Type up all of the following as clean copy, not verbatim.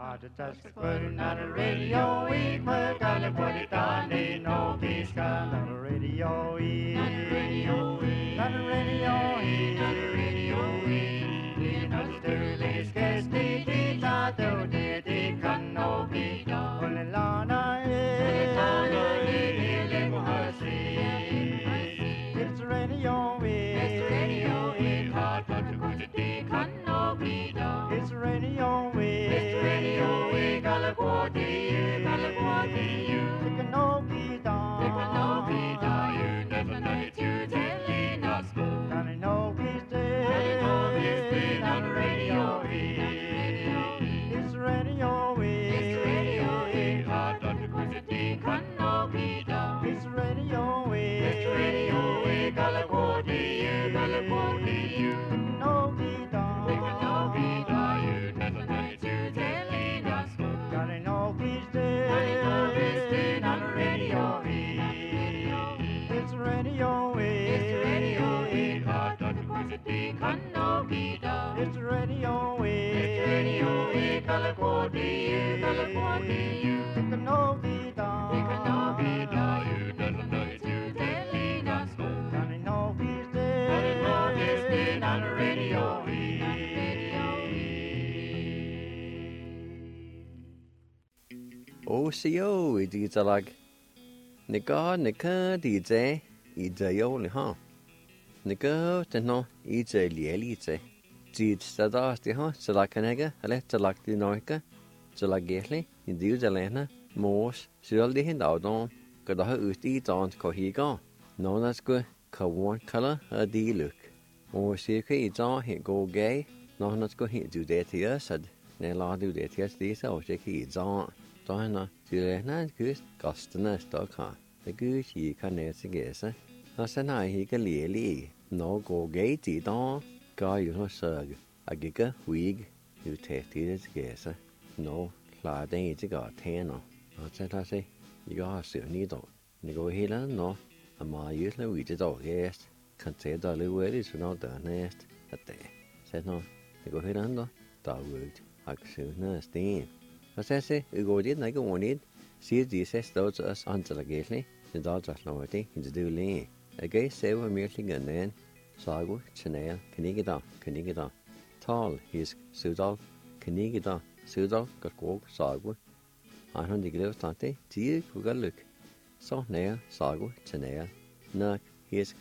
Just putting on the radio, we put on the body down, they know he's got on the radio, on the radio, on the radio, on the radio, you know the dirty scarce the tato, the can no be done. On the lana, it's the radio, it's the radio, hot to go to the can no be done. It's the radio, it's the radio, California, California, it can no be done. It can no be done. You never know it, you telling us. Gotta know he's dead. Gotta know he's dead on the radio. It's the radio, it's the radio, hot to go to the can no be done. It's the radio, it's the radio, California, California, it can no be done. It can no be done. You never know it, you telling us. Gotta know he's dead. Gotta know he's dead on the radio. It's the radio, it's the radio, hot to go to the can no be done. It's the radio, it's the radio, California, California, it can no be done. It can no be done. You never know it, you telling us. Gotta know he's dead. Gotta know he's dead on the radio. OCO đi cho lag nè có đi chơi đi chơi yêu nè ha nè có tên nó đi chơi lì chơi chỉ sao đó thì ha cho lag cái này cái cho lag đi nói cái cho lag ghét đi đi chơi lên ha mốt sửa đi hiện đạo đó cái đó ưu tiên chọn có hi có nó là cái one color ở đi look ô xí cái chọn hiện go gay nó có hiện chủ đề thì sad nè lo chủ đề thì sao sẽ cái chọn đó nó chỉ là nó cứ customer đó cả cái cứ chỉ cái này sẽ cái sao nó sẽ nói cái lì nó có cái gì đó cái nó sợ cái wig you take thì cái sao nó là đây cái thế nó sẽ ta sẽ cái sửa ní đó你个黑了喏嘛有了位置到个看这到了位的是那的呢对是喏你个黑了喏到位还是呢 steam Asese ugodit na gwanid si di ses those us antelagetli the dogs at lawati in the duli agay sewa merely ganen sagu chanel kanigida tall his sudal kanigida sudal gakog sagu ahan diglev tante ti kugaluk so nail sagu chanel nak his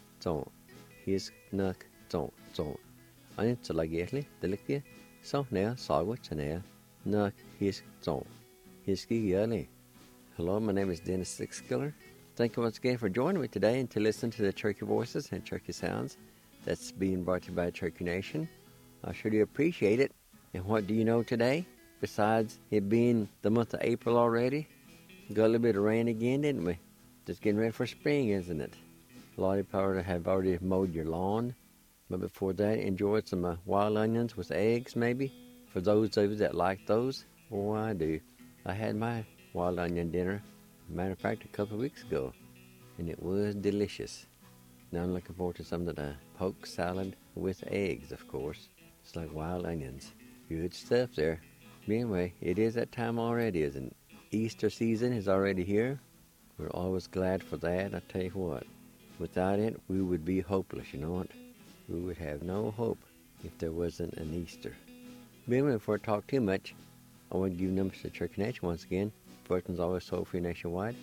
nak ton antelagetli delikti so nail sagu chanel Nak his song. His yearly. Hello, my name is Dennis Sixkiller. Thank you once again for joining me today and to listen to the Turkey Voices and Turkey Sounds that's being brought to you by Turkey Nation. I sure do appreciate it. And what do you know today? Besides it being the month of April already, got a little bit of rain again, didn't we? Just getting ready for spring, isn't it? A lot of you have already mowed your lawn. But before that, enjoyed some wild onions with eggs, maybe. For those of you that like those, oh, I do. I had my wild onion dinner, matter of fact, a couple of weeks ago, and it was delicious. Now I'm looking forward to some of the poke salad with eggs, of course. It's like wild onions. Good stuff there. But anyway, it is that time already, isn't it? Easter season is already here. We're always glad for that, I tell you what. Without it, we would be hopeless, you know what? We would have no hope if there wasn't an Easter. But anyway, before I talk too much, I want to give numbers to Turkey Nation once again. First one's always toll-free nationwide,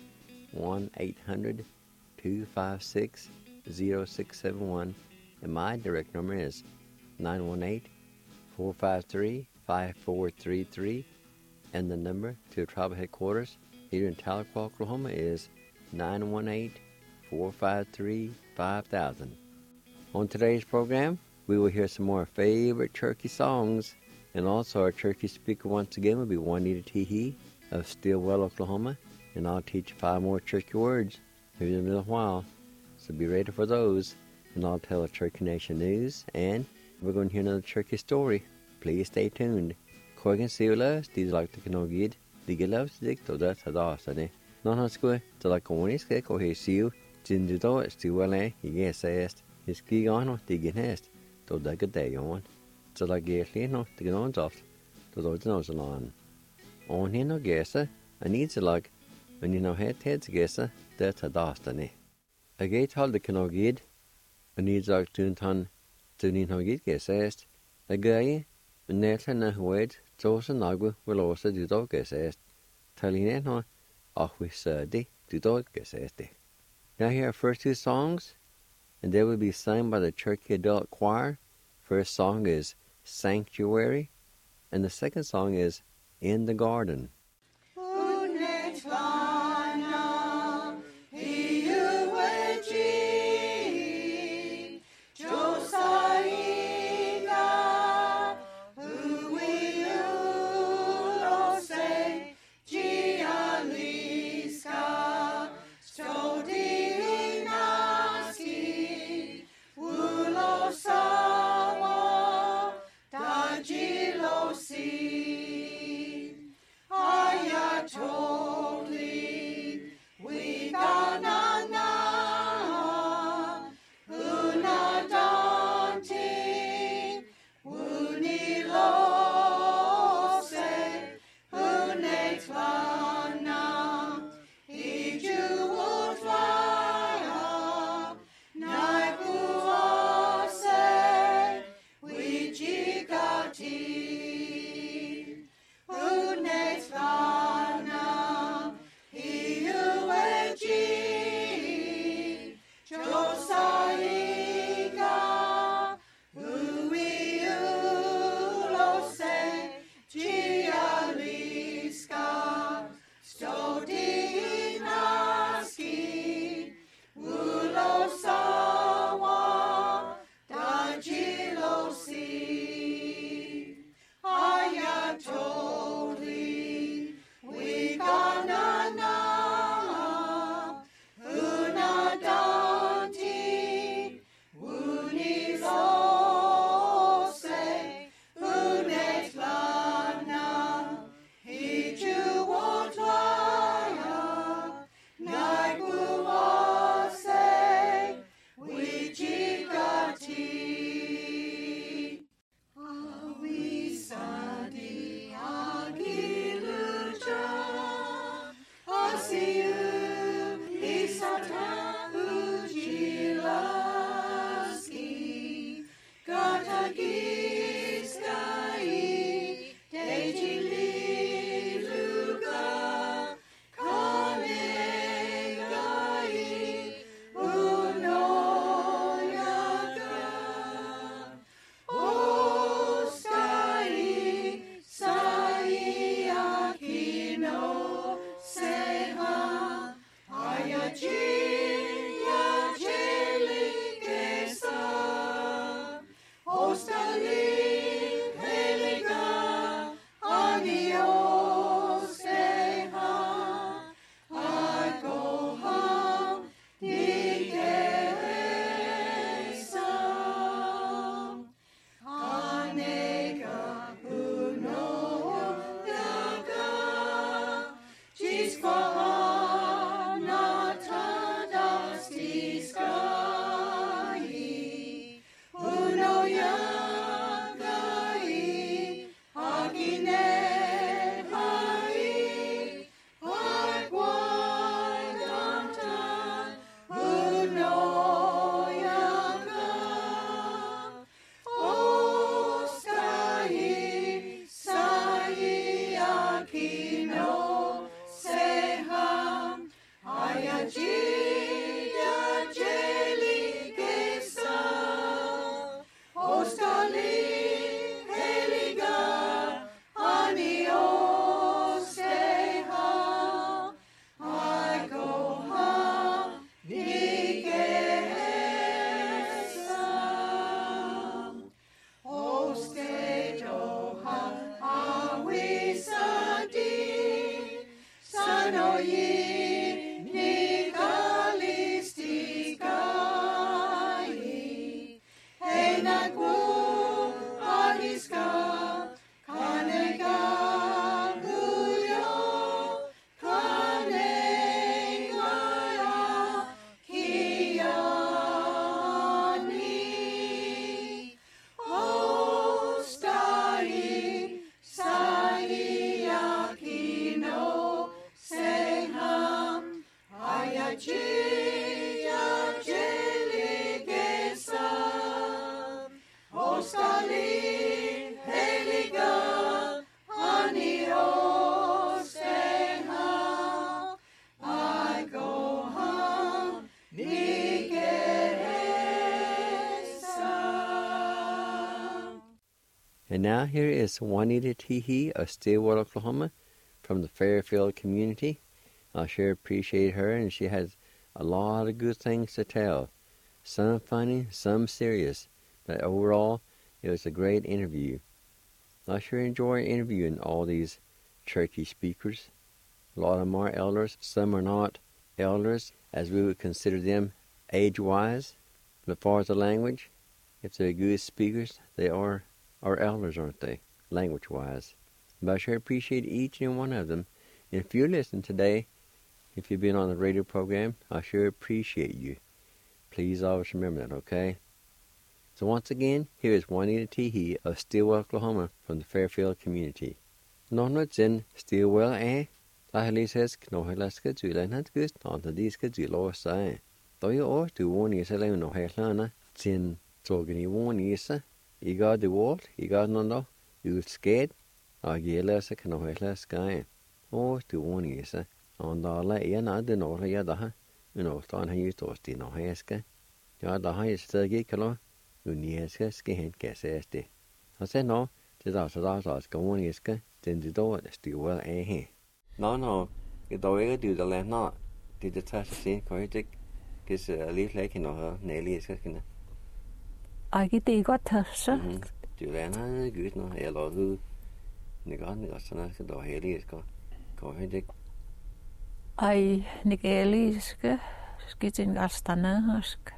1-800-256-0671. And my direct number is 918-453-5433. And the number to tribal headquarters here in Tahlequah, Oklahoma is 918-453-5000. On today's program, we will hear some more favorite turkey songs. And also our turkey speaker once again will be Juanita Teehee of Stillwell, Oklahoma. And I'll teach 5 more turkey words here in a little while. So be ready for those. And I'll tell the Turkey Nation news. And we're going to hear another turkey story. Please stay tuned. Corgan Sula, Steve like the Canogid, the Gilovs, Dick, to that Hadasane. Non Husqua, to like Onisk, or his seal, Jindudo, Stillwell, he gets asked, his key on, digging nest, to that good day on. Så la gert no, det går inte oft. Då då det någon sån. On hin og gesa, an idzalag, an you know head gesa, der tadastani. A gate hall the canogid, an idzag tuntan, tunin hogid gesest, a gay, an netla na hued, tos an agua, will also do dog gesest, taline no, ach we serdi, do dog gesesti. Now here are first two songs, and they will be sung by the Cherokee Adult Choir. First song is Sanctuary, and the second song is In the Garden. And now here is Juanita Teehee of Stillwell, Oklahoma, from the Fairfield community. I sure appreciate her, and she has a lot of good things to tell. Some funny, some serious, but overall, it was a great interview. I sure enjoy interviewing all these Cherokee speakers. A lot of them are elders, some are not elders, as we would consider them age-wise. But as far as the language, if they're good speakers, they are elders, aren't they, language-wise? But I sure appreciate each and one of them. And if you're listening today, if you've been on the radio program, I sure appreciate you. Please always remember that, okay? So once again, here is Juanita Teehee of Stillwell, Oklahoma, from the Fairfield community. Nonwitsin Stillwell Tahalises Knohelaska Julanatgus on the Diska Julo Sai. Though you ought to warn you say no helana, Tin Togani warn Isa, you got the wall, you got no, you scared, or Gielasa Knohelaska. Or to warn you say, on the lay and I don't know Yadaha, you know, Stan you toast in Oheska. Yadaha is 30 kilo, Unieska skin gassesti. I said no, to that's going iska, then the door still well No, cái đồ ấy điều đó là nó thìจะถ้าสิ่งเขาจะcái sự lý lẽ cái nó nề lý cái cái ai cái gì có thật sao điều là nó gửi nó hay là cứ người sao nó cái đồ hay lý có hay được ai cái lý cái chuyện cái stana hask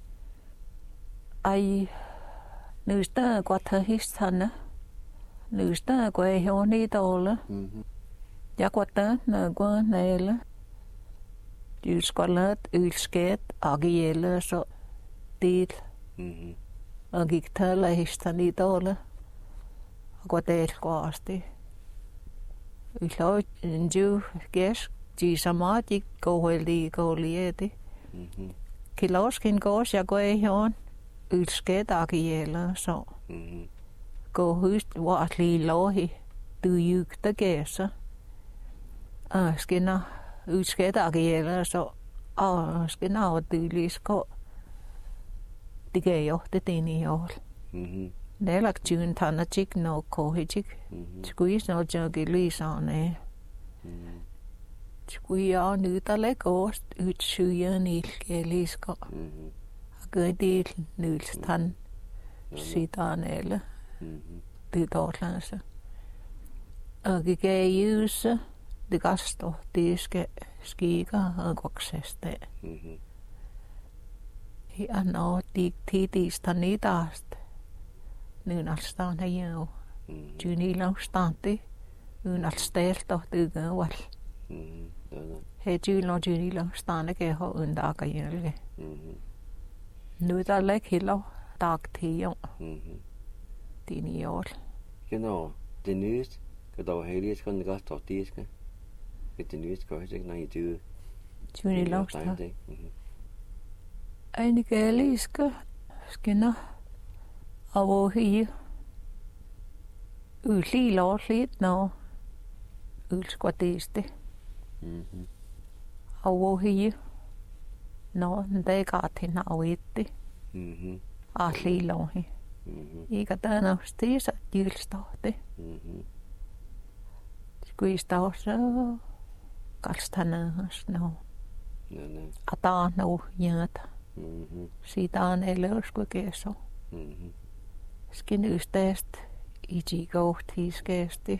ai nữ ta có thật hết stana nữ ta có hiểu ni đâu là ja quata na qua nela du skolat ulsket agiela so til agikta la histani tola quatel quasti ulo ju ges ji samati koheli kolieti kiloskin kos ja koehon ulsket agiela so ko hust watli lohi du jukta gesa skinner udskætter agerer så skinner og dylis ko det gav jo det den i år det lagt tyn tanna tik no ko hik squeeze no jagi lisane squeeze nu ta le kost utsyen il gelis ko agedil nulstan sitanele det dortlanse agegayuse det gasto det skal skiga og gokseste I anno dik tidista nidast nun alstaan hejau tyni laustanti nun alstelto tygawal he tylo tyni laustane ke ho undaka jälge nu tälle kilo taktio tini år genau det nyeste kan dog helst kan det gasto tiske det nyeste kan ikke når I du tyni laustan Einige liiska skina avohi yli looslit no ylskotiste avohi no ndekatin awitti ahli lohi ikä tänä stiisa tylstahti skuistaussa kalstanahas no atano jäätä siitä on elöskö keso. Skin ystästä iti kohtiskesti.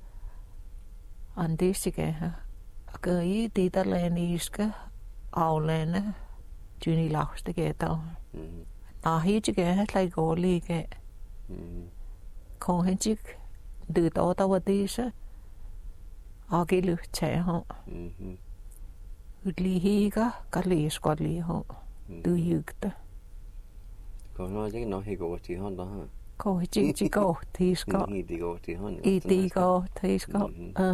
Antisike. Kai titaleen iska aulene tyni lauste keto. Tahitsike lai koolike. Kohenchik dytota vatisa. Agilyhtseho. Lihiga kaliskoliho. Tujykta. Ko no je no he go ti hon da ha. Ko chi go tisko. Ni go ti hon. I go tisko.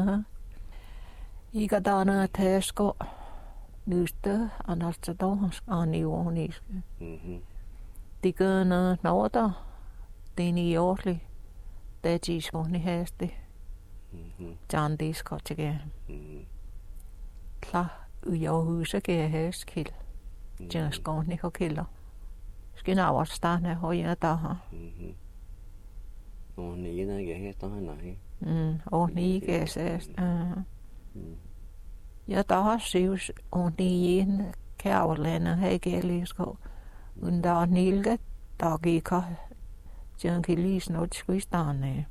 Iga dana tesko. Nystä analta tohas ani onis. Tikana nauta. Tini johli. Tejis ohni hesti. Jandis kotsike. Tla ujohusa ke heskil. Jänskon ni kokilla. Skina vastaan ne hoja taha. On niin näkee heistä näin. On niin kesästä. Ja taas siis on niin käydellä heikelisko undaan niiltä takia jonkin liisnotskuistaneen.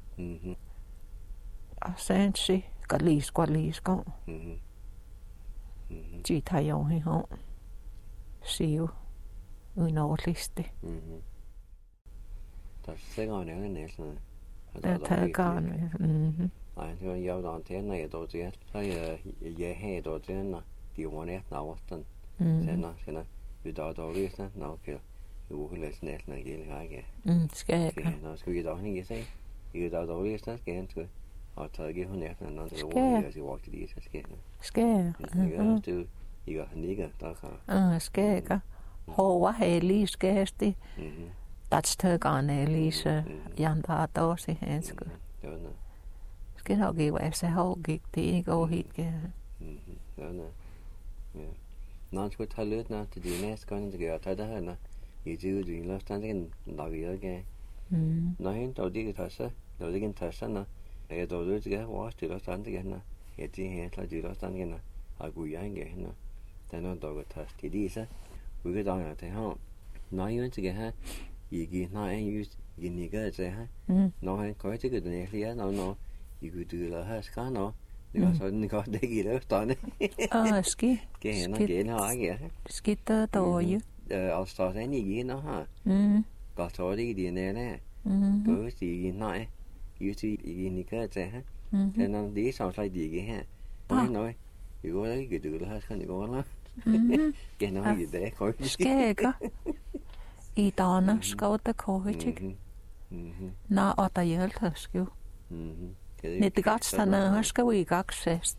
Asensi kalisko. Siitä johin on siu unohlisti. Tässä sekaan on näissä. Tätäkään. Ai se on joudan teennä ja tosiaan tai he tosiaan tiuoneet nauastan. Sen ytautuudesta naukilla juhlissa näissä kielihäkeä. Skääkä. No skulle jag inte säga. Ytautuudesta skääntö. Attakin on näissä no det var ju så vart det så skääntö. Skääkä. Du iga niga takaa. Skääkä. Hova heiliskäästi. Tatstökaan eliis jantaa tosi hensku. Joo no. Skenogi se houkikti ohitke. Joo no. Ja. Någon skulle ta lut när till det nästa gång det gör ta det här när i du lastan den lagiga. Nej, då det tassa. Då det kan tassa när är då det ska vara till lastan det när är det helt klart det lastan det när aguyange när den då tassa till det så. Vi går då att ha. Nej, ju inte det här. 이게 나의 유니가 제 너의 거기 그 내리야 너 이거 들어 하스가 너 내가 선니가 되기를 떠네 ski 걔는 걔는 하게 skita 도유 알스타는 이게 너하 가서리 디네네 그것이 나의 유지 이니까 제 걔는 네 상사이 디게 해 너의 이거 이거 들어 하스가 이거나 걔는 이게 거기 skega I dana skauta kohitик. Na ota jältäskju. Niitä katsana haska viikaksest.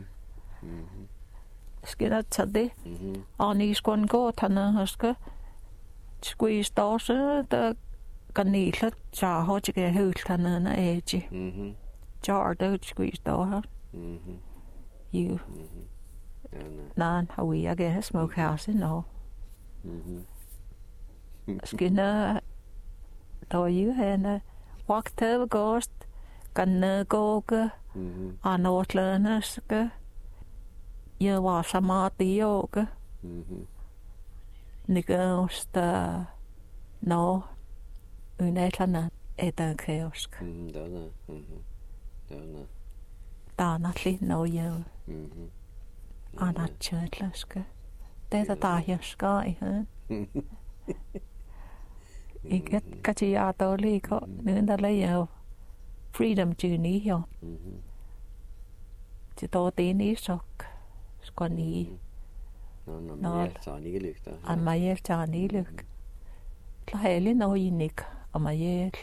Skina tsade. Aniskon kootana haska. Skuis tausa ta kanila tjahotike hyltana na eji. Jarda skuis tauha. Ju. Naan hawia ge smokehouse no. Skina toju henne waktel ghost kanne goge anotleneske je was samati yoga nikosta no unetlana etan keosk tanatli no yo anatchetlaske tätä tahjaska ihan Iket kachiato liko nunda leo freedom journey yo. Tito tini sok skoni. No, saani lykta. Amajel saani lyk. Laheli no inik amajel.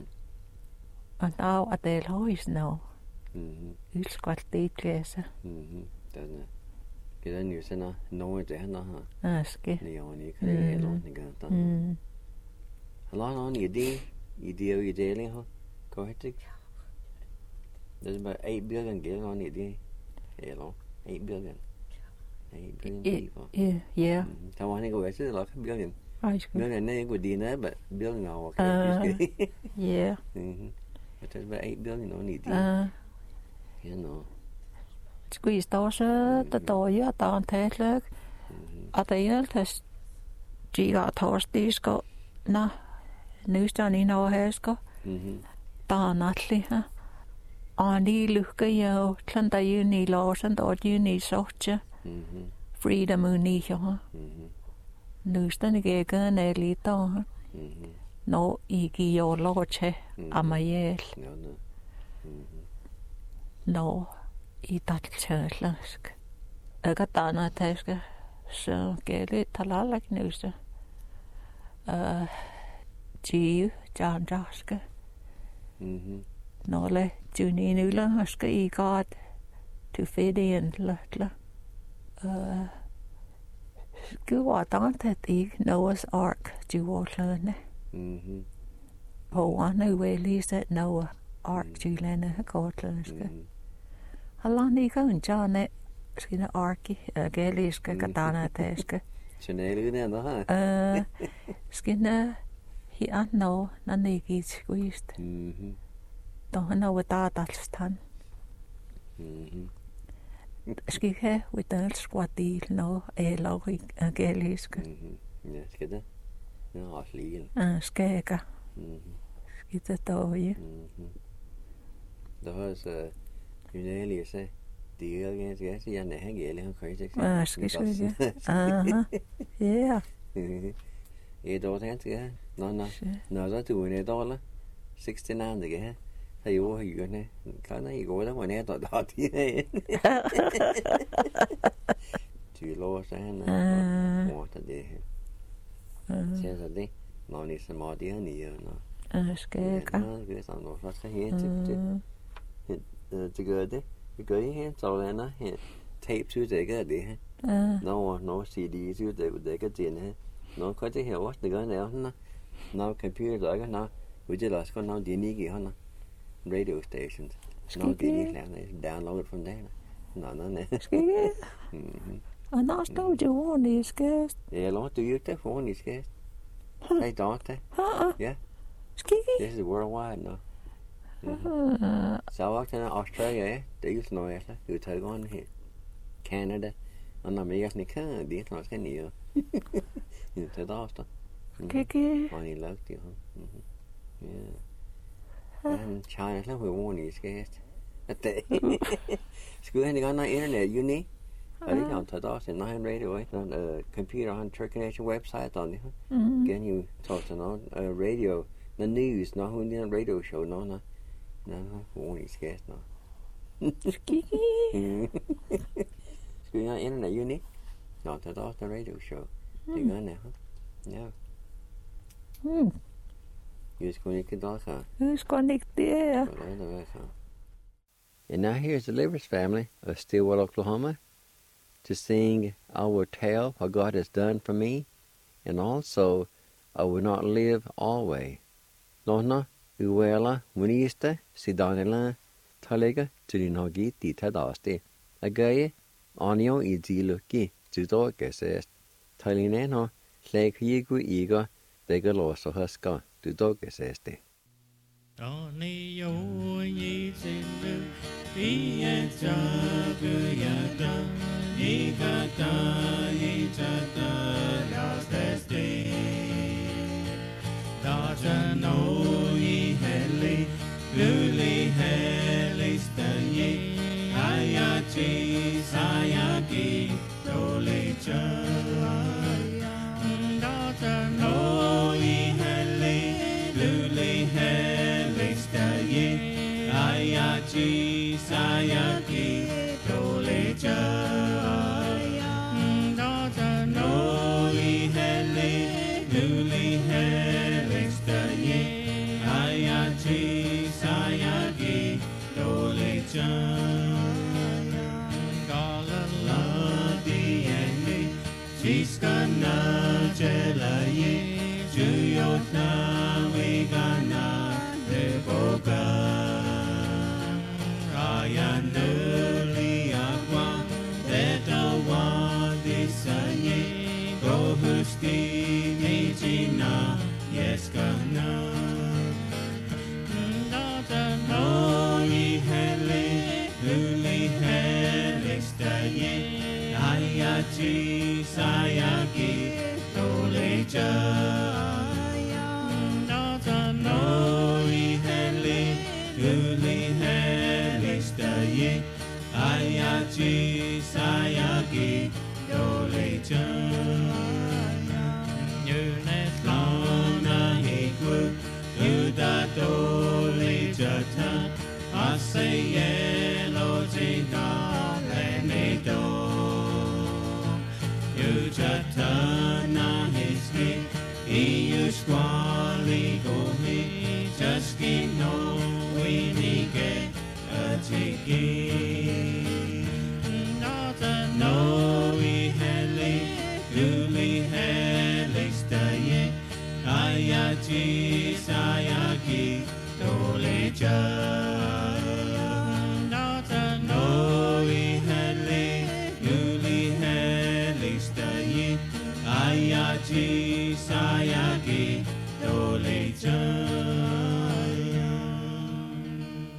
Antau atel hois no. Ylskvartiitleesa. Tänne. Kyllä nyysena noite hana. Äske. Niin on niin kreelo niin kantaa. Lang on idé ha. Kohtik. There's about 8 billion gil on idé. Hello. 8 billion. 8 billion people. Yeah. Tao want to go to like a billion. Billion name would dinner but billion hour. Yeah. But there's about 8 billion on idé. You know. Squeeze tausa ta toja taan teetlek. Atejältäs jiga torstisko na nystan inohesko. Taanatli ha. Ani lyhkä jo tlanta juni loosan tot juni sohtja. Freedom uni jo. Nystan ikekään eli tohan. No iki jo lootse amajel. No I tatselläsk. Eikä taana täyska. Se on kieli talallakin nystan. Jiu janjaska. Nolle junin ylänhaska ikaat to fit in lähtla. Kyllä taantet I Noah's Ark juolane. Hoan ueliset Noah Ark juolane kootlaneska. Halaan ika unjaane skina arki geeliska katana teeska. Chanelinen no ha. Skina hi anno nanigit squeezed. Tohana watatalstan. Skihe wital squati no elori agelisk. Ja, skal det? Det er også lige. Skæga. Skita toje. Der var også Junalia sagde, det er jo ganske ganske, jeg er ikke han kan ikke. Skisvige. Aha. Ja. Et år ganske ja. Nå, så du er $1. 69 det her. Så jo hyrene. Kan jeg gå der var net og der det. Ty lov så han. Hvor det her. Så det. Nå ni så meget det ni nå. Skæga. Det er sådan noget først her til. Det gør det. Vi gør her så lander her. Tape til det det her. Nå CD til det kan det her. Nå kan det her også det gør det. Nå computer der nå. Vi det også kun nå det ikke han. Radio stations. No, didn't download it from there. No. Skæga. Og nå stod jo ordentligt i skæst. Ja, lov du jo det for i skæst. Hey, daughter. Ja. Skæga. This is worldwide now. Så var det Australia, det er jo sådan noget, altså. Du tager gående her. Canada. Og når man ikke sådan kan, det er sådan noget, jo. Det er der også. Skæga. Og I lagt det, ja. China, så var ordentligt i skæst. Skulle han ikke have noget internet, you need? Og det kan tage også en nøgen radio, computer on Turkish Nation website on det. Again, you talk to radio, the news, hun er en radio show, no, ordentligt skæst, no. Skæga. Skulle have internet, you need? Nå, det er også en radio show. Det gør det, ja. You skulle ikke det også. And now here's the Livers family of Stillwater, Oklahoma, to sing I Will Tell What God Has Done for Me, and also I Will Not Live Always. Lona, uela, munista, sidanela, talega, tulinogi, di tadaste. Agaye, anio I diluki, tudogesest. Talineno, slag higu iga, begaloso huska, tudogeseste. Onio yitinu iyeta kuyata ikata yitata lastesti data no iheli luli helistaye ayachi sayaki tolecha data no iheli luli Ayachi sayaki tolecha Dota no ihele luli helixtaye Ayachi sayaki tolecha Galala diene Chiskana jelaye Juyotna wigana Devoka Ayanuli agua Detawa disaye Gohusti nijina Yeskana Data no ihele Luli helixtaye Ayachi sayaki Tolecha Data no ihele Luli helixtaye Ayachi sayaki Tolecha Yunetlana hiku Yuda Tolecha ta Asaye lojina lenedo Yujatana hiski Iyushkwali gohi Jaski no winike Atiki Nata no iheli Luli helixtaye Ayachi sayaki Tolecha Nata no iheli Luli helixtaye Ayachi sayaki Tolecha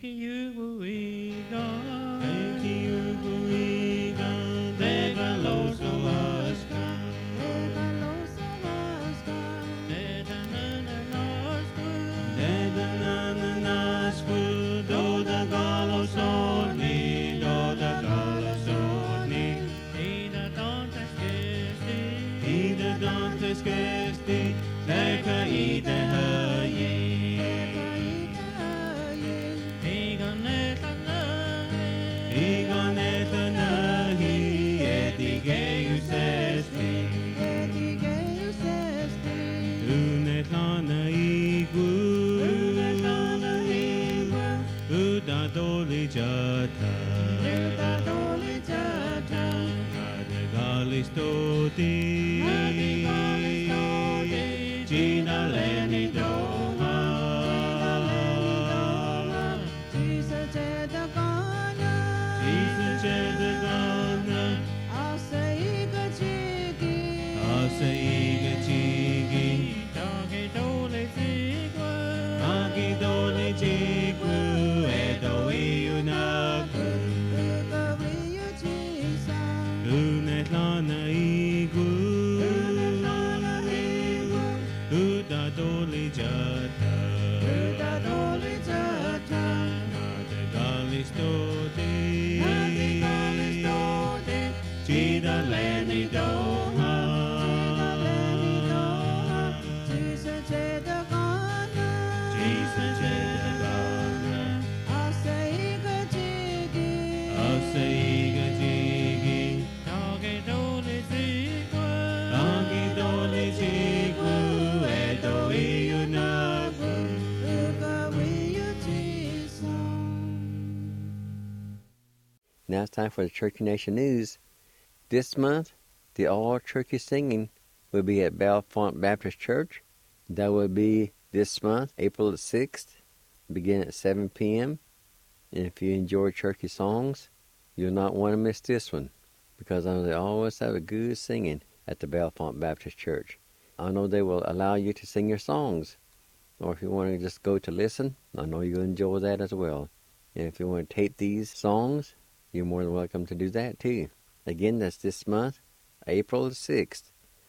Now it's time for the Cherokee Nation News. This month, the all-Cherokee singing will be at Bellefonte Baptist Church. That will be this month, April the 6th, begin at 7 p.m. And if you enjoy Cherokee songs, you'll not want to miss this one, because I know they always have a good singing at the Bellefonte Baptist Church. I know they will allow you to sing your songs, or if you want to just go to listen, I know you'll enjoy that as well. And if you want to tape these songs, you're more than welcome to do that too. Again, that's this month, April the 6th,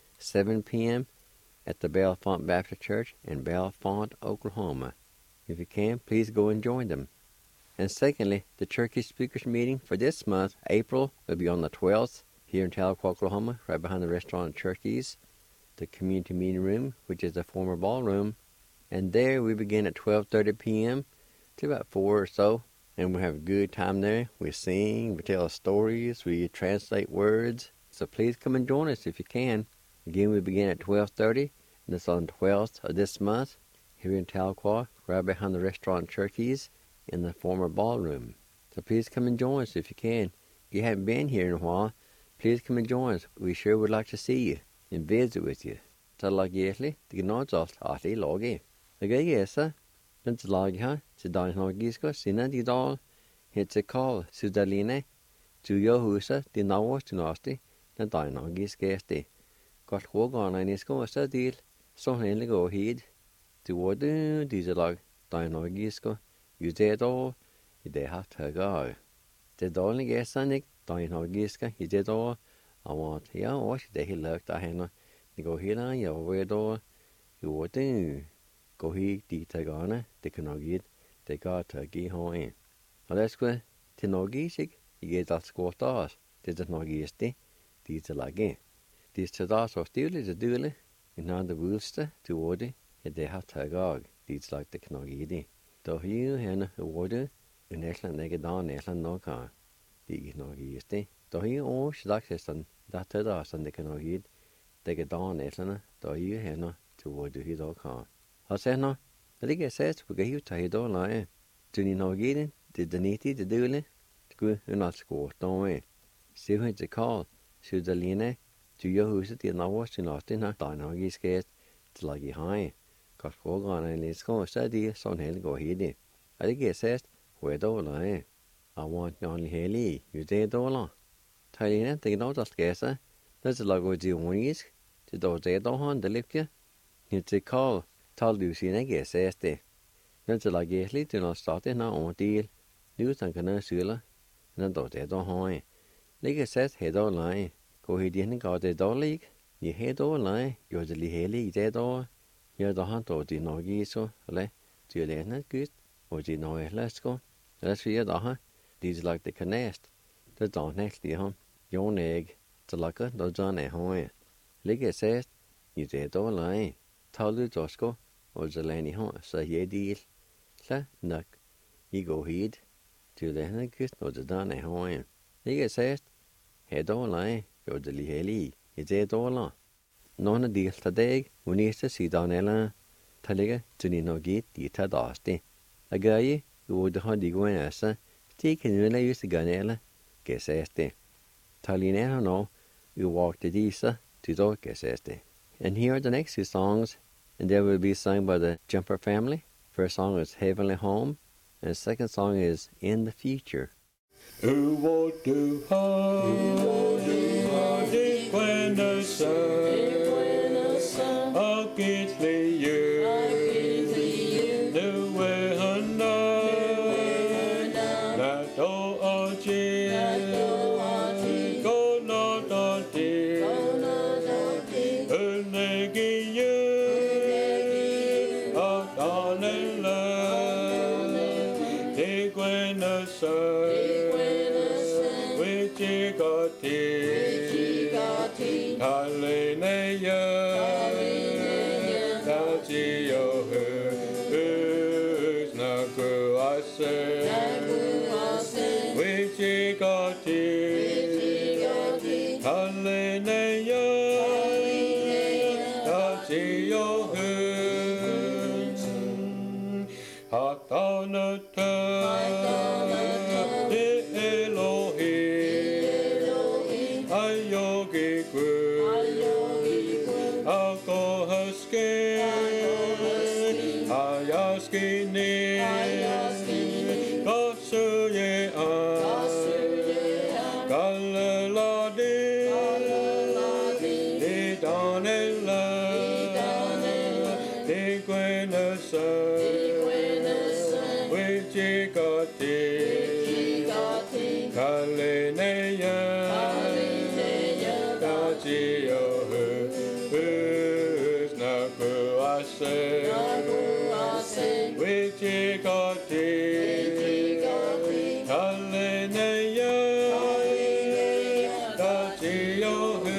7 p.m. at the Bellefonte Baptist Church in Bellefonte, Oklahoma. If you can, please go and join them. And secondly, the Cherokee Speakers Meeting for this month, April, will be on the 12th here in Tahlequah, Oklahoma, right behind the restaurant of Cherokee, the community meeting room, which is the former ballroom. And there we begin at 12:30 p.m. to about 4 or so. And we have a good time there. We sing, we tell stories, we translate words. So please come and join us if you can. Again, we begin at 12:30, and it's on the 12th of this month here in Tahlequah, right behind the restaurant Cherokee in the former ballroom. So please come and join us if you can. If you haven't been here in a while, please come and join us. We sure would like to see you and visit with you. Talagierli, the Gnodzost, Ati Logi. Okay, yes, sir. Den Talagha, Sidan Hogisko, Sina Didal, It's a call, Sudaline, to Yohusa, the Nawas to Nasty, the Dinogis Gasti. Got Hogan and his go a deal, so henly go heed. To what do Dizalag, Dinogisko, you did all, they have to go. The darling guess, Nick, Dinogiska, he did all. I want, yeah, what they looked at him. You go here, you over door, you would do. Go he, the Tagana, the Canogid, they got to get home in. Well, that's good. The Nogisik, you get that squat off. There's a Nogisti, these are like it. These to das or still is a dually, and now the Woolster to Woody, and they have to go. These like the Canogidi. Though you and a water, and Ashland naked down Ashland no car. The Nogisti. Though you all should access on that to das and the Canogid, they get down Ashland, though you and to Woody his old car. I said no, I think it says we get you to head on line. Do you know getting the Daniti the dually? To go and not score, don't we? See who it's a call, Sudaline, to your who's at the Nawas in Austin, not Dinogis gate, to like you high. Got Hogan and let's go study, son hell go head. I think it says, where do lie? I want only Haley, you say dollar. Talina, they know just guess, that's a log with the ones, to those they don't the lip you. It's a call. Told you see, I guess, says they. Nên chỉ là ghé lý từ nó sợ tới nó ổn đi. Nếu thằng cái nó sửa là nên tổ tế đó hỏi. Lấy cái xét hệ đó lại. Cô hi điên có tế đó lý. Như hệ đó lại. Rồi chỉ lý hệ lý tế đó. Nhớ đó hắn tổ thì nói gì số. Lấy. Chỉ lấy nó cứ. Rồi chỉ nói let's go. Let's phía đó ha. These like the connect. The don't next đi hông. Yon egg. Chỉ là cái đó cho này hỏi. Lấy cái xét. Như tế đó lại. Thao lưu cho sko. Rồi chỉ lấy này hông. Sẽ hệ đi. Là nực. Ý go hít. Chỉ lấy nó cứ. Rồi chỉ đó này hỏi. Lấy cái xét. Hệ đó lại. Rồi chỉ lý hệ lý. Như tế đó là. Nó nó đi ta đeg. Unir sẽ xí đó này là. Ta lấy cái. Chỉ nó gít. Đi ta đó đi. A gái. Rồi đó họ đi qua nè sa. Tí cái nữa là yếu sẽ gần này là. Cái xét đi. Ta lý nè nó. You walk the disa. To do cái xét đi. And here are the next two songs. And they will be sung by the Jumper family. First song is Heavenly Home. And the second song is In the Future. When the sun, I'll get you. The way I know that all I go not on dear, and they give you a darling love. Take when the sun, which you got here. Hallelujah, ta chỉ yêu hỡi na cứ ai sẽ, vì chỉ có Thiên. Hallelujah, ta chỉ yêu hỡi, hát ta nơi thơ, Elohim, ayogi quê. Ayaskini, Kasuye Kalaladi, Idanela, Iquenasa, Wichikati, Kaleneya, Tachiyo, Usnakuase. Wichikati, Hallelujah, Tachiyohu.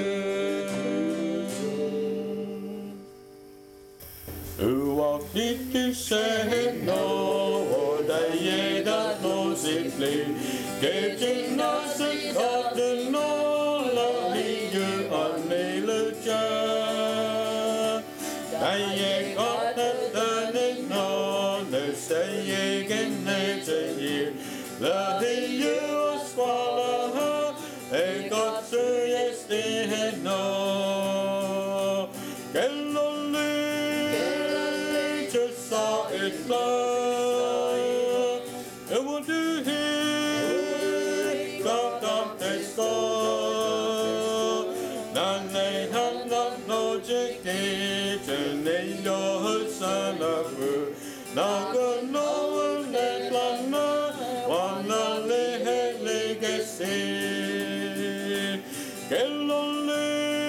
Uwak diti sehe no, odaye da no zifli, gejin na zikate no, la liyu aneluja, daye kate dane no. Say again, say ye, the day you swallow her, a God say yes, they had no. Get only just saw it fly. It will do here, God of the sky. None they have not no jicky, turn in your son of her. Naga no le plana, wana le legacy. Kelole,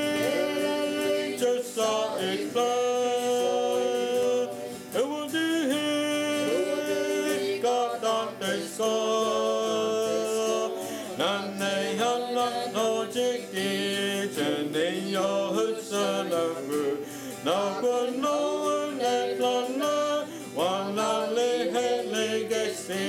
just saw it fly. It will do here, God on the sky. None they have not no jicky, turning your son of her. Naga no le plana. Wana legacy.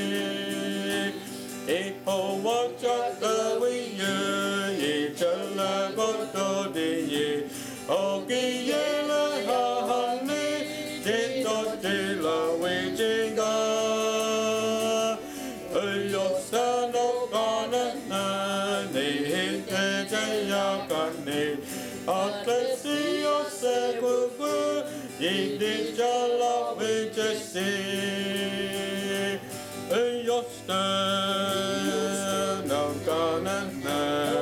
Ipo wacha kawi ye, chala goto de ye. Oki ye la hahane, jito jila wejinga. Ayo sano kana na, ne hinte jaya kane. Atlesi yo se kuku. Yedi jala vejesi, yosta no kana na,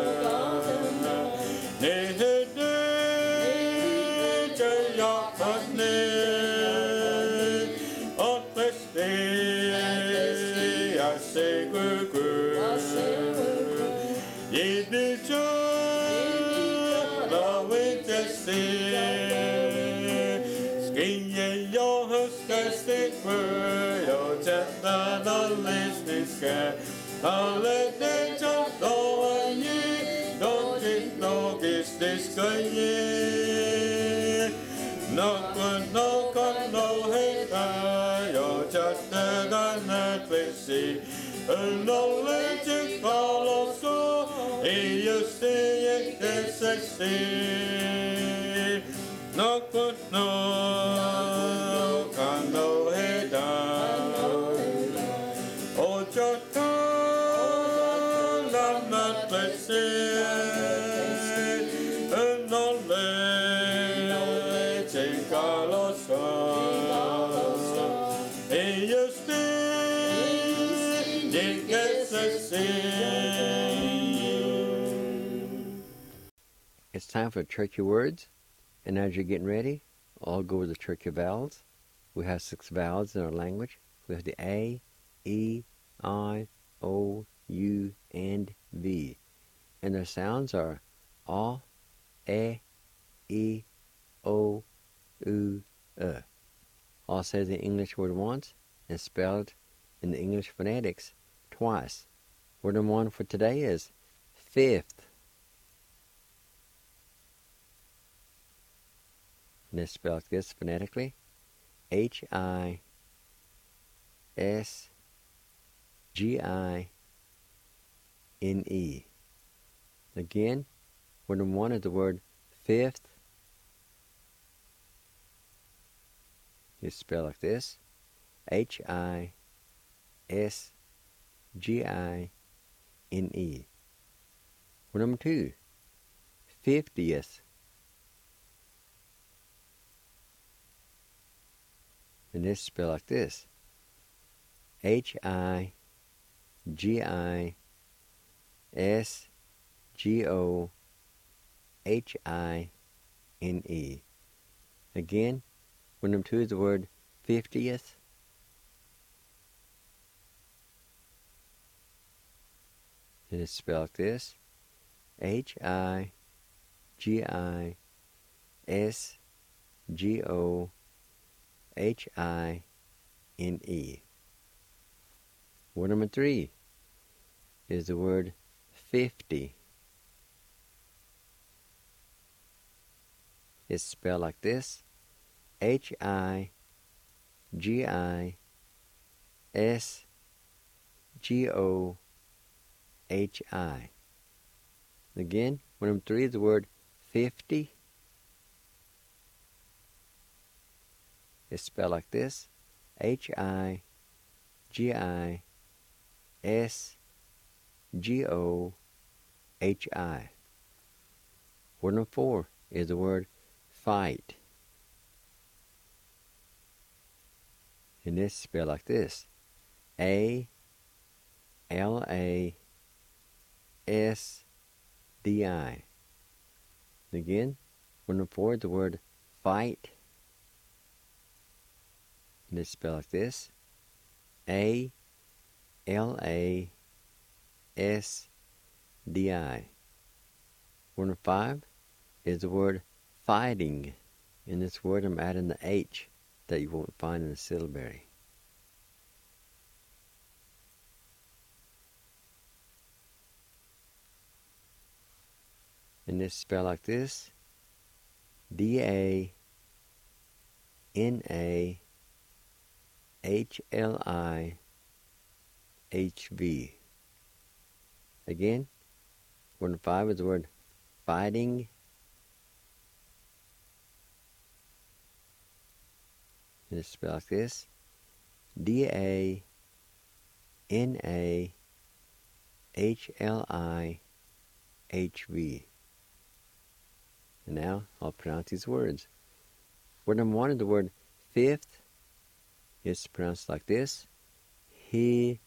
nehede jaya kane, It's time for Turkey words, and as you're getting ready, I'll go with the Turkey vowels. We have 6 vowels in our language. We have the A, E, I, O, U, and V. And their sounds are A, E, O, U, I'll say the English word once and spell it in the English phonetics twice. Word number 1 for today is fifth. And it's spelled like this phonetically. H-I-S-G-I-N-E. Again, word number 1 is the word fifth. It's spelled like this. H-I-S-G-I-N-E. Word number 2, 50th. And this is spelled like this. H-I-G-I-S-G-O-H-I-N-E. Again, word number 2 is the word 50th. And it's spelled like this. H-I-G-I-S-G-O-H-I-N-E. Word number 3 is the word 50. It's spelled like this. H-I-G-I-S-G-O-H-I. Again, word number 3 is the word 50. It's spelled like this. H-I-G-I-S-G-O-H-I. Word number 4 is the word fight. And this is spelled like this. A-L-A-S-D-I. Again, word number 4 is the word fight. And it's spelled like this. A-L-A-S-D-I. Word number 5 is the word fighting. In this word I'm adding the H that you won't find in the syllabary. And this is spelled like this. D-A-N-A-H-L-I-H-V. Again, word number 5 is the word fighting. And it's spelled like this. D-A-N-A-H-L-I-H-V. And now I'll pronounce these words. Word number 1 is the word fifth. It's pronounced like this. Hi-s-ki-ne.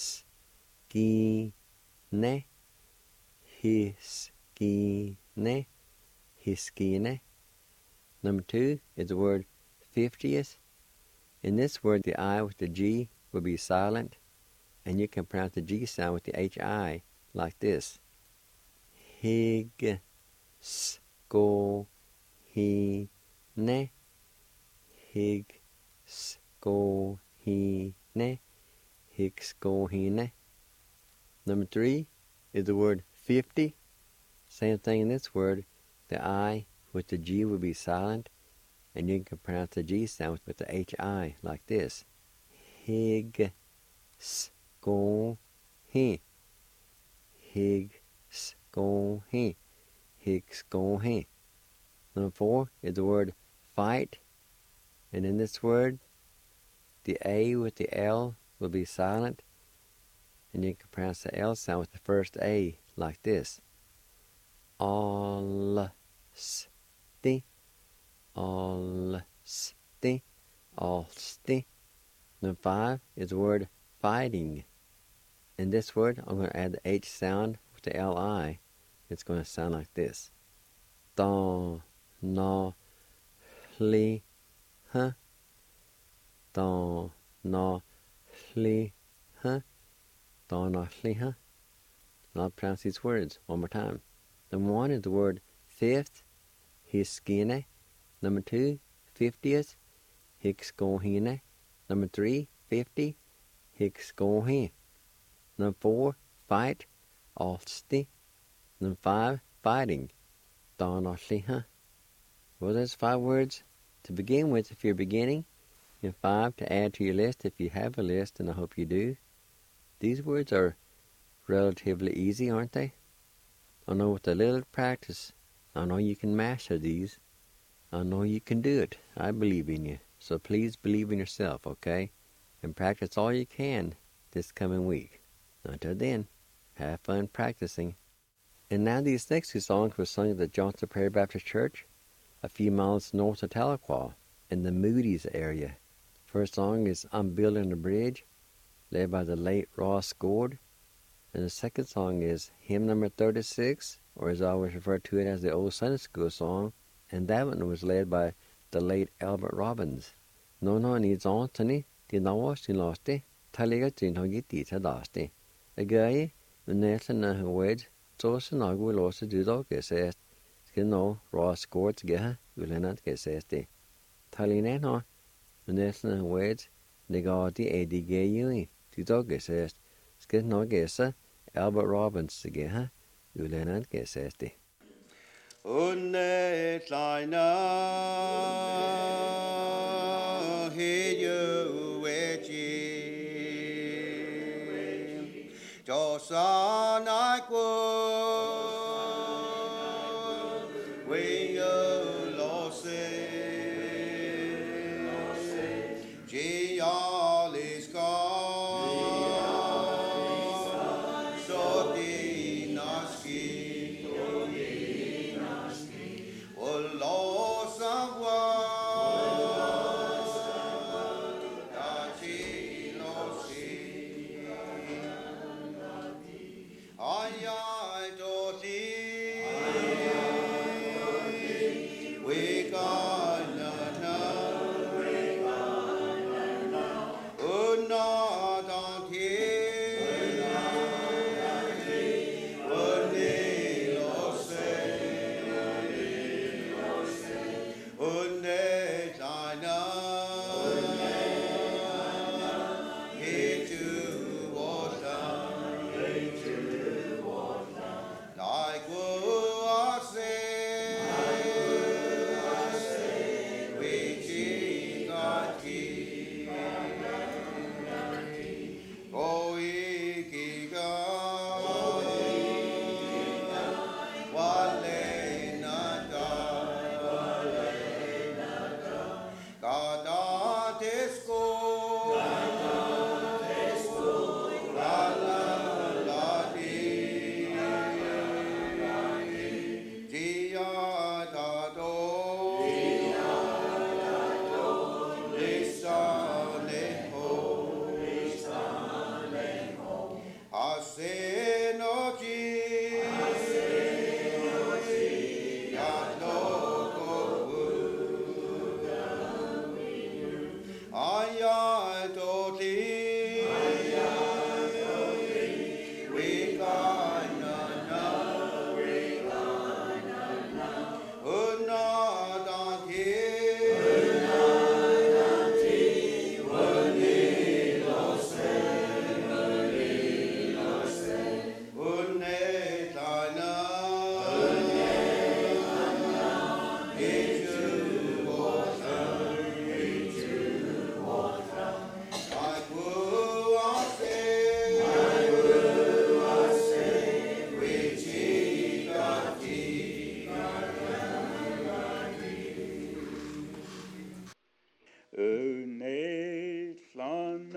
His-ki-ne. His-ki-ne. Number 2 is the word 50th. In this word, the I with the G will be silent, and you can pronounce the G sound with the HI like this. Hig, sko, he, ne. Hig, sko, he, ne. Hig, sko, he, ne. Number 3 is the word 50. Same thing in this word. The I with the G will be silent, and you can pronounce the G sound with the HI like this. Hig, sko, he. Hig, sko, he. Hig, sko, he. Number 4 is the word fight. And in this word, the A with the L will be silent, and you can pronounce the L sound with the first A like this. All, sti, all, sti, all, sti. Number 5 is the word fighting. In this word, I'm going to add the H sound with the LI. It's going to sound like this. Don, no, hli, huh. Don, no, hli, huh. Don, no, hli, huh. And I'll pronounce these words one more time. Number 1 is the word fifth, hiskine. Number 2, 50th, hikskohine. Number 3, 50, hikskohe. Number 4, fight, alsti. Number 5, fighting, donotliha. Well, there's 5 words to begin with if you're beginning, and 5 to add to your list if you have a list, and I hope you do. These words are relatively easy, aren't they? I know with a little practice, I know you can master these. I know you can do it. I believe in you. So please believe in yourself, okay? And practice all you can this coming week. Until then, have fun practicing. And now these next 2 songs were sung at the Johnson Prairie Baptist Church, a few miles north of Tahlequah, in the Moody's area. First song is I'm Building a Bridge, led by the late Ross Gord. And the second song is hymn number 36, or as I always refer to it as the old Sunday school song, and that one was led by the late Albert Robbins. No needs Anthony, the Nawashi Losti, Taliga Tinhogiti Tadasti. A guy, the Nathan Wedge, Tosanagu lost to do dog says, Skino, Ross Gord's Geha, Ulenat Gesesti. Talinano, the Nathan Wedge, Negati Edi Gayui, the dog says, Skino Gesa, Albert Robbins Geha, Ulenat Gesesti. Unne Lina, hear you, Wedgie. Josan, I could, when you lost it. Gial is gone, so dinaski.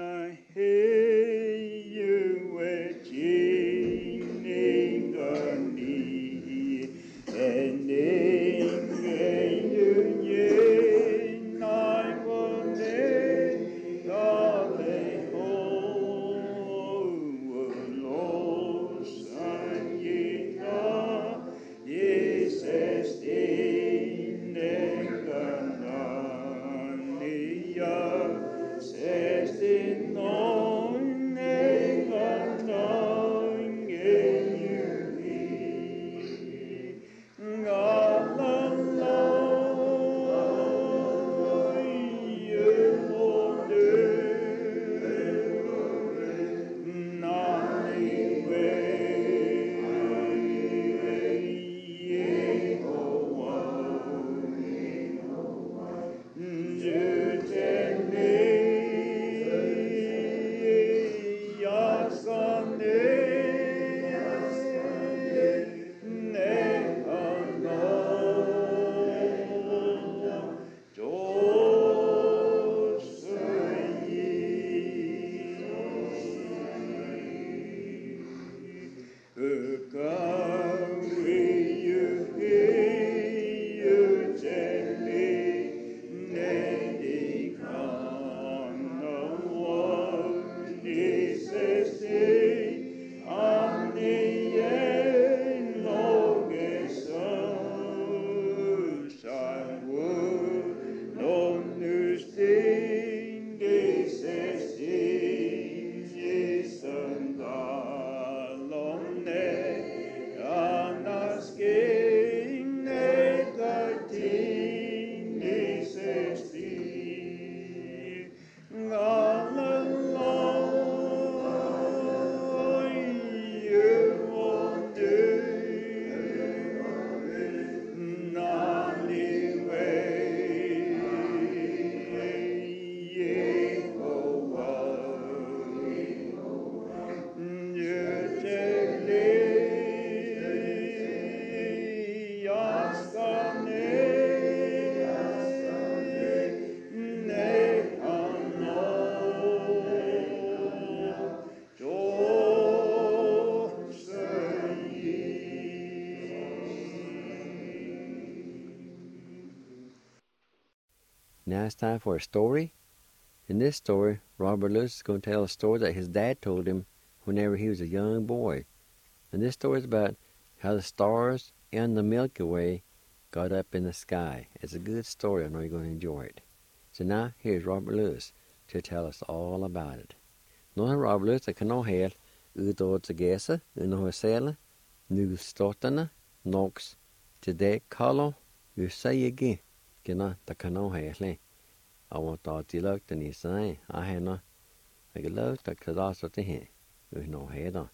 Now it's time for a story. In this story, Robert Lewis is going to tell a story that his dad told him whenever he was a young boy. And this story is about how the stars and the Milky Way got up in the sky. It's a good story. I know you're going to enjoy it. So now, here's Robert Lewis to tell us all about it. Nå har Robert Lewis kan nå helt utover til gæse, under sele, nu stortene, noks til det kallo, usayegi, gina da kan nå helt. I want to til lukt den I say, I henne, jeg lukt at kadasa til her, nå heder.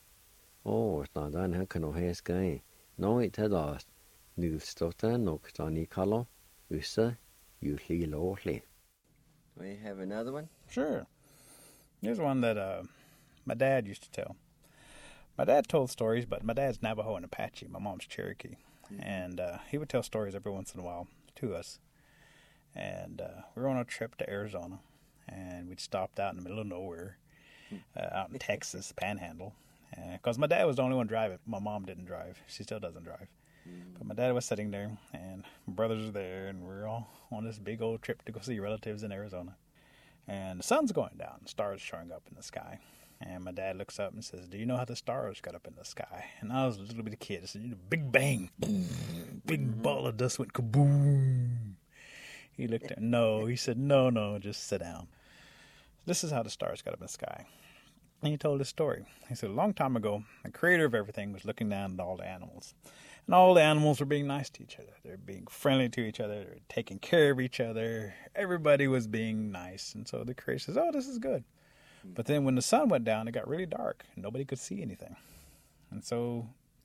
Snart den her kan nå her skæg, nå I til dast, nu stortene, noks da ni kallo, usa, usli lovlig. Do you have another one? Sure. Here's one that my dad used to tell. My dad told stories, but my dad's Navajo and Apache. My mom's Cherokee. Mm-hmm. And he would tell stories every once in a while to us. And we were on a trip to Arizona, and we'd stopped out in the middle of nowhere, out in Texas, Panhandle. Because my dad was the only one driving. My mom didn't drive. She still doesn't drive. Mm-hmm. But my dad was sitting there, and my brothers were there, and we were all on this big old trip to go see relatives in Arizona. And the sun's going down, stars showing up in the sky. And my dad looks up and says, "Do you know how the stars got up in the sky?" And I was a little bitty kid. I said, "Big bang, boom, big ball of dust went kaboom." He looked at no. He said, no, just sit down. This is how the stars got up in the sky. And he told this story. He said, a long time ago, the creator of everything was looking down at all the animals. And all the animals were being nice to each other. They were being friendly to each other. They were taking care of each other. Everybody was being nice. And so the creator says, "Oh, this is good." But then when the sun went down, it got really dark. Nobody could see anything. And so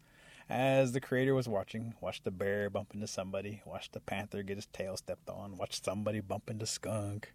as the creator was watched the bear bump into somebody, watched the panther get his tail stepped on, watched somebody bump into skunk.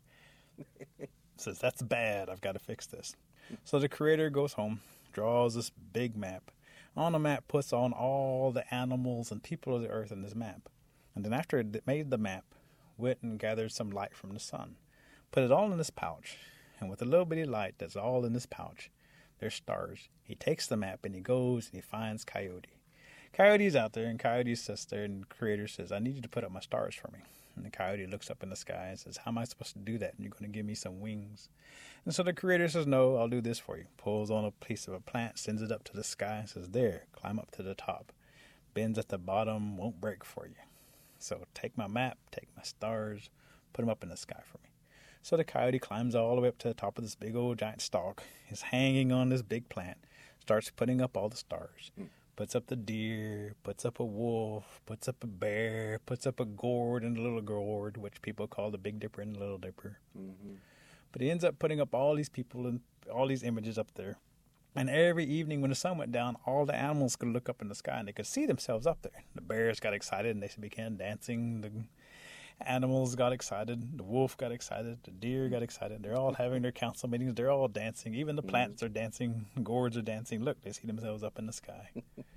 Says, "That's bad. I've got to fix this." So the creator goes home, draws this big map. On the map, puts on all the animals and people of the earth in this map. And then after it made the map, went and gathered some light from the sun, put it all in this pouch, and with a little bitty light that's all in this pouch, there's stars. He takes the map and he goes and he finds Coyote. Coyote's out there, and Coyote sits there, and the Creator says, I need you to put up my stars for me. And the Coyote looks up in the sky and says, how am I supposed to do that? And you're going to give me some wings. And so the Creator says, no, I'll do this for you. Pulls on a piece of a plant, sends it up to the sky, and says, there, climb up to the top. Bends at the bottom, won't break for you. So take my map, take my stars, put them up in the sky for me. So the Coyote climbs all the way up to the top of this big old giant stalk, is hanging on this big plant, starts putting up all the stars. Puts up the deer, puts up a wolf, puts up a bear, puts up a gourd and a little gourd, which people call the Big Dipper and the Little Dipper. Mm-hmm. But he ends up putting up all these people and all these images up there. And every evening when the sun went down, all the animals could look up in the sky and they could see themselves up there. The bears got excited and they began dancing. The animals got excited. The wolf got excited. The deer got excited. They're all having their council meetings. They're all dancing. Even the plants are dancing. Gourds are dancing. Look, they see themselves up in the sky.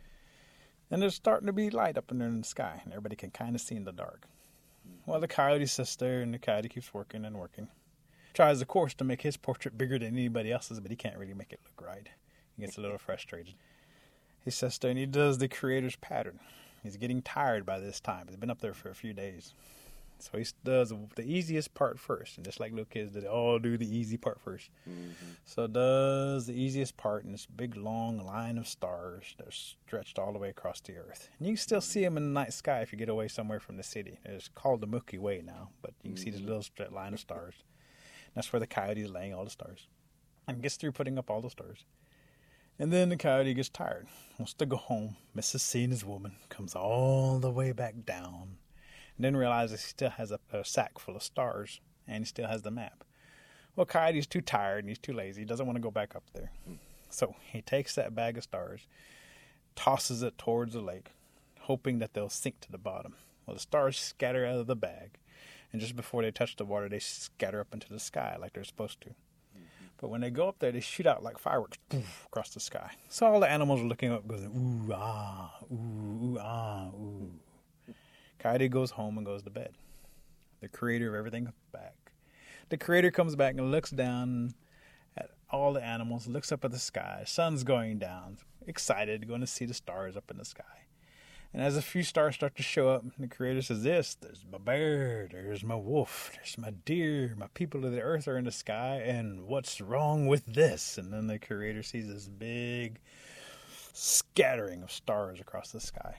And there's starting to be light up in there in the sky, and everybody can kind of see in the dark. Well, the Coyote sits there, and the Coyote keeps working and working. Tries, of course, to make his portrait bigger than anybody else's, but he can't really make it look right. He gets a little frustrated. He sits there, and he does the Creator's pattern. He's getting tired by this time. He's been up there for a few days. So he does the easiest part first. And just like little kids, they all do the easy part first. Mm-hmm. So does the easiest part in this big, long line of stars that are stretched all the way across the earth. And you can still see them in the night sky if you get away somewhere from the city. It's called the Milky Way now, but you can see this little straight line of stars. And that's where the Coyote is laying all the stars. And gets through putting up all the stars. And then the Coyote gets tired, wants to go home. Misses seeing his woman, comes all the way back down. And then realizes he still has a sack full of stars, and he still has the map. Well, Coyote's too tired, and he's too lazy. He doesn't want to go back up there. So he takes that bag of stars, tosses it towards the lake, hoping that they'll sink to the bottom. Well, the stars scatter out of the bag, and just before they touch the water, they scatter up into the sky like they're supposed to. But when they go up there, they shoot out like fireworks poof, across the sky. So all the animals are looking up, going, ooh, ah, ooh, ooh, ah, ooh. Coyote goes home and goes to bed. The Creator of everything comes back. The Creator comes back and looks down at all the animals, looks up at the sky. Sun's going down, excited, going to see the stars up in the sky. And as a few stars start to show up, the Creator says, there's my bear, there's my wolf, there's my deer, my people of the earth are in the sky, and what's wrong with this? And then the Creator sees this big scattering of stars across the sky.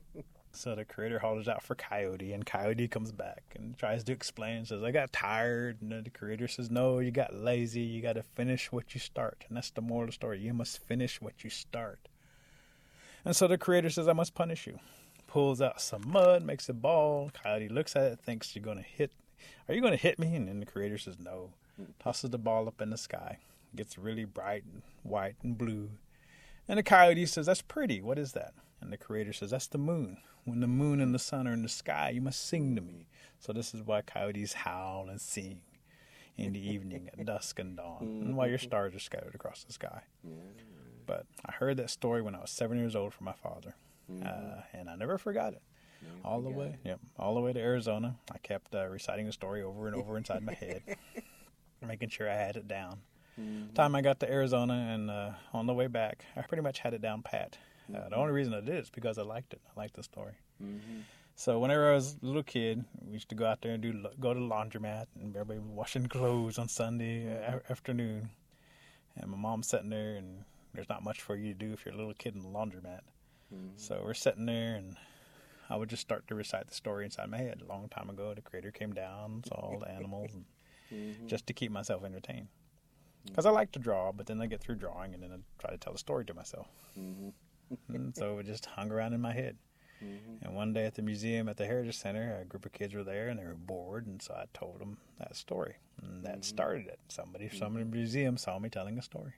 So the Creator hollers out for Coyote, and Coyote comes back and tries to explain, says, I got tired. And then the Creator says, no, you got lazy. You got to finish what you start. And that's the moral of the story. You must finish what you start. And so the Creator says, I must punish you. Pulls out some mud, makes a ball. Coyote looks at it, thinks you're going to hit. Are you going to hit me? And then the Creator says, no. Tosses the ball up in the sky. Gets really bright and white and blue. And the Coyote says, that's pretty. What is that? And the Creator says, that's the moon. When the moon and the sun are in the sky, you must sing to me. So this is why coyotes howl and sing in the evening at dusk and dawn, and why your stars are scattered across the sky. But I heard that story when I was 7 years old from my father, and I never forgot it. All the way to Arizona, I kept reciting the story over and over inside my head, making sure I had it down. Time I got to Arizona and on the way back, I pretty much had it down pat. The only reason I did it is because I liked it. I liked the story. So whenever I was a little kid, we used to go out there and go to the laundromat, and everybody was washing clothes on Sunday afternoon. And my mom's sitting there, and there's not much for you to do if you're a little kid in the laundromat. So we're sitting there, and I would just start to recite the story inside my head. A long time ago, the Creator came down, saw all the animals, and just to keep myself entertained. Because I like to draw, but then I get through drawing, and then I try to tell the story to myself. And so it just hung around in my head. And one day at the museum at the Heritage Center, a group of kids were there, and they were bored, and so I told them that story. And that started it. Somebody from the museum saw me telling a story.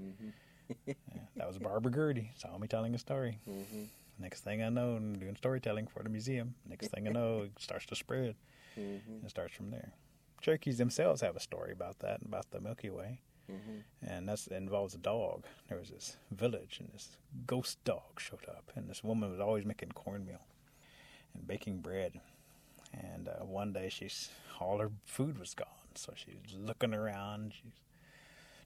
That was Barbara Gertie, saw me telling a story. Next thing I know, I'm doing storytelling for the museum. Next thing I know, it starts to spread. And it starts from there. Cherokees themselves have a story about that, about the Milky Way. And that involves a dog. There was this village, and this ghost dog showed up, and this woman was always making cornmeal and baking bread. And one day, all her food was gone, so she's looking around. She's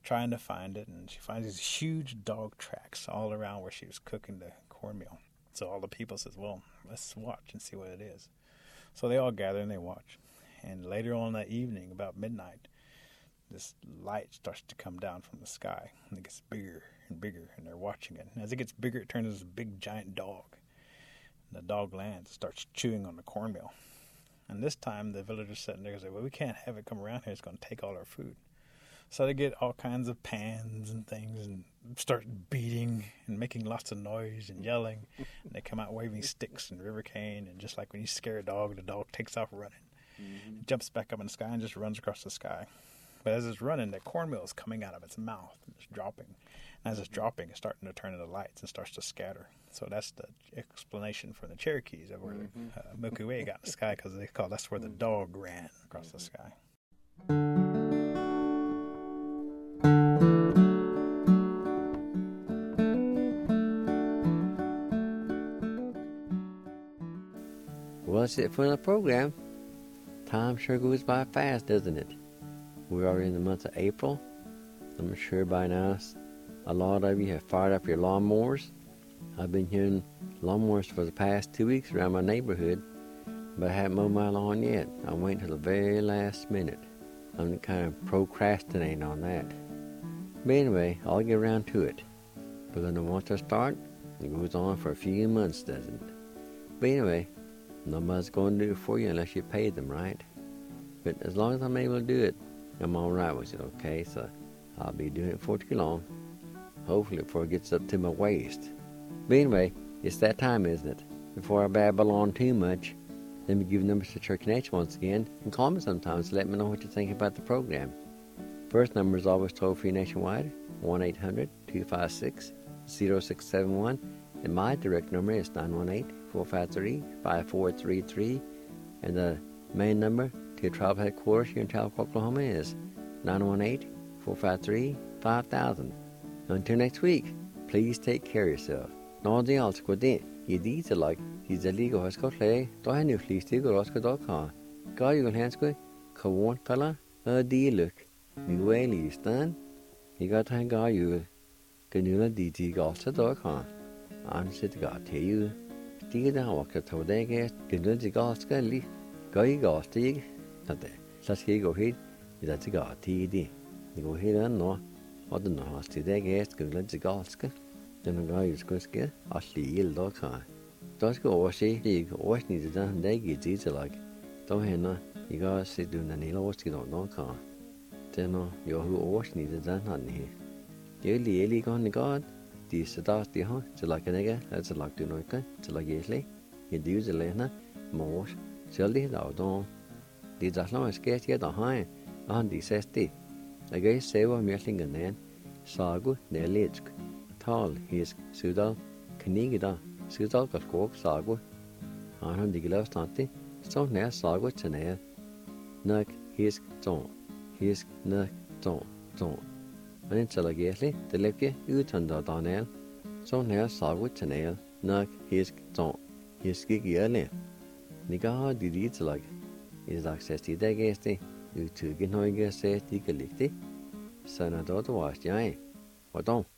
trying to find it, and she finds these huge dog tracks all around where she was cooking the cornmeal. So all the people says, well, let's watch and see what it is. So they all gather and they watch. And later on that evening, about midnight, this light starts to come down from the sky, and it gets bigger and bigger, and they're watching it. And as it gets bigger, it turns into this big giant dog. And the dog lands, starts chewing on the cornmeal. And this time, the villagers sitting there and say, well, we can't have it come around here. It's going to take all our food. So they get all kinds of pans and things and start beating and making lots of noise and yelling. And they come out waving sticks and river cane. And just like when you scare a dog, the dog takes off running. Mm-hmm. It jumps back up in the sky and just runs across the sky. But as it's running, the cornmeal is coming out of its mouth and it's dropping. And as it's dropping, it's starting to turn into lights and starts to scatter. So that's the explanation for the Cherokees of where Milky Way got in the sky, because they call that's where the dog ran across the sky. Well, that's it for the program. Time sure goes by fast, doesn't it? We're already in the month of April. I'm sure by now a lot of you have fired up your lawnmowers. I've been hearing lawnmowers for the past 2 weeks around my neighborhood, but I haven't mowed my lawn yet. I'm waiting till the very last minute. I'm kind of procrastinating on that. But anyway, I'll get around to it. Because once I start, it goes on for a few months, doesn't it? But anyway, nobody's going to do it for you unless you pay them, right? But as long as I'm able to do it, I'm all right with it, okay? So I'll be doing it for too long. Hopefully before it gets up to my waist. But anyway, it's that time, isn't it? Before I babble on too much, let me give numbers to Church Connection once again, and call me sometimes to let me know what you think about the program. First number is always toll-free nationwide, 1-800-256-0671, and my direct number is 918-453-5433, and the main number to Tribal Headquarters here in Tahlequah, Oklahoma is 918-453-5000. Until next week, please take care of yourself. Nå det altså går det. I disse lag, disse liger har skått lege, da er nu fliste går også da kan. Gør jo hanskøy, kavon kala, de luk. Nu er i stand. I gør han gør jo. Genula de også da kan. Ansett gør til jo. Stige der har kan tage det gæst. Genula de gør skal lige. Gør I gør stige. Så skal I gå helt. Det er gør til det. Det går helt an nå. Og den har stige gæst. Genula de gør skal. Den gør jo skal og lige da kan. Da skal overse det oversnittet der han ikke i det lag. Da hænder I gør se du den hele oversnit da kan. Den er jo oversnittet der han her. Det lige kan godt. De så de har til at ikke altså lagt det noget til at gæsle. I det til lærne mors selv det der. Det der slår skært jeg der har. Og han de sætter det. Jeg gør selv mere længe sagu nærletsk. Tal hisk sudal knigida sudal kaskok sagu. Han de glæder stante. Så nær sagu til nær. Nok hisk ton. Hisk nok ton. Men til at gæsle det lægge uden der danel. Så nær sagu til nær. Nok hisk ton. Hisk ikke gjerne. Nika har de dit til at I dag sætter det gæste. Utygen højge sæt de kan ligge. Så når det var jeg. Hvordan?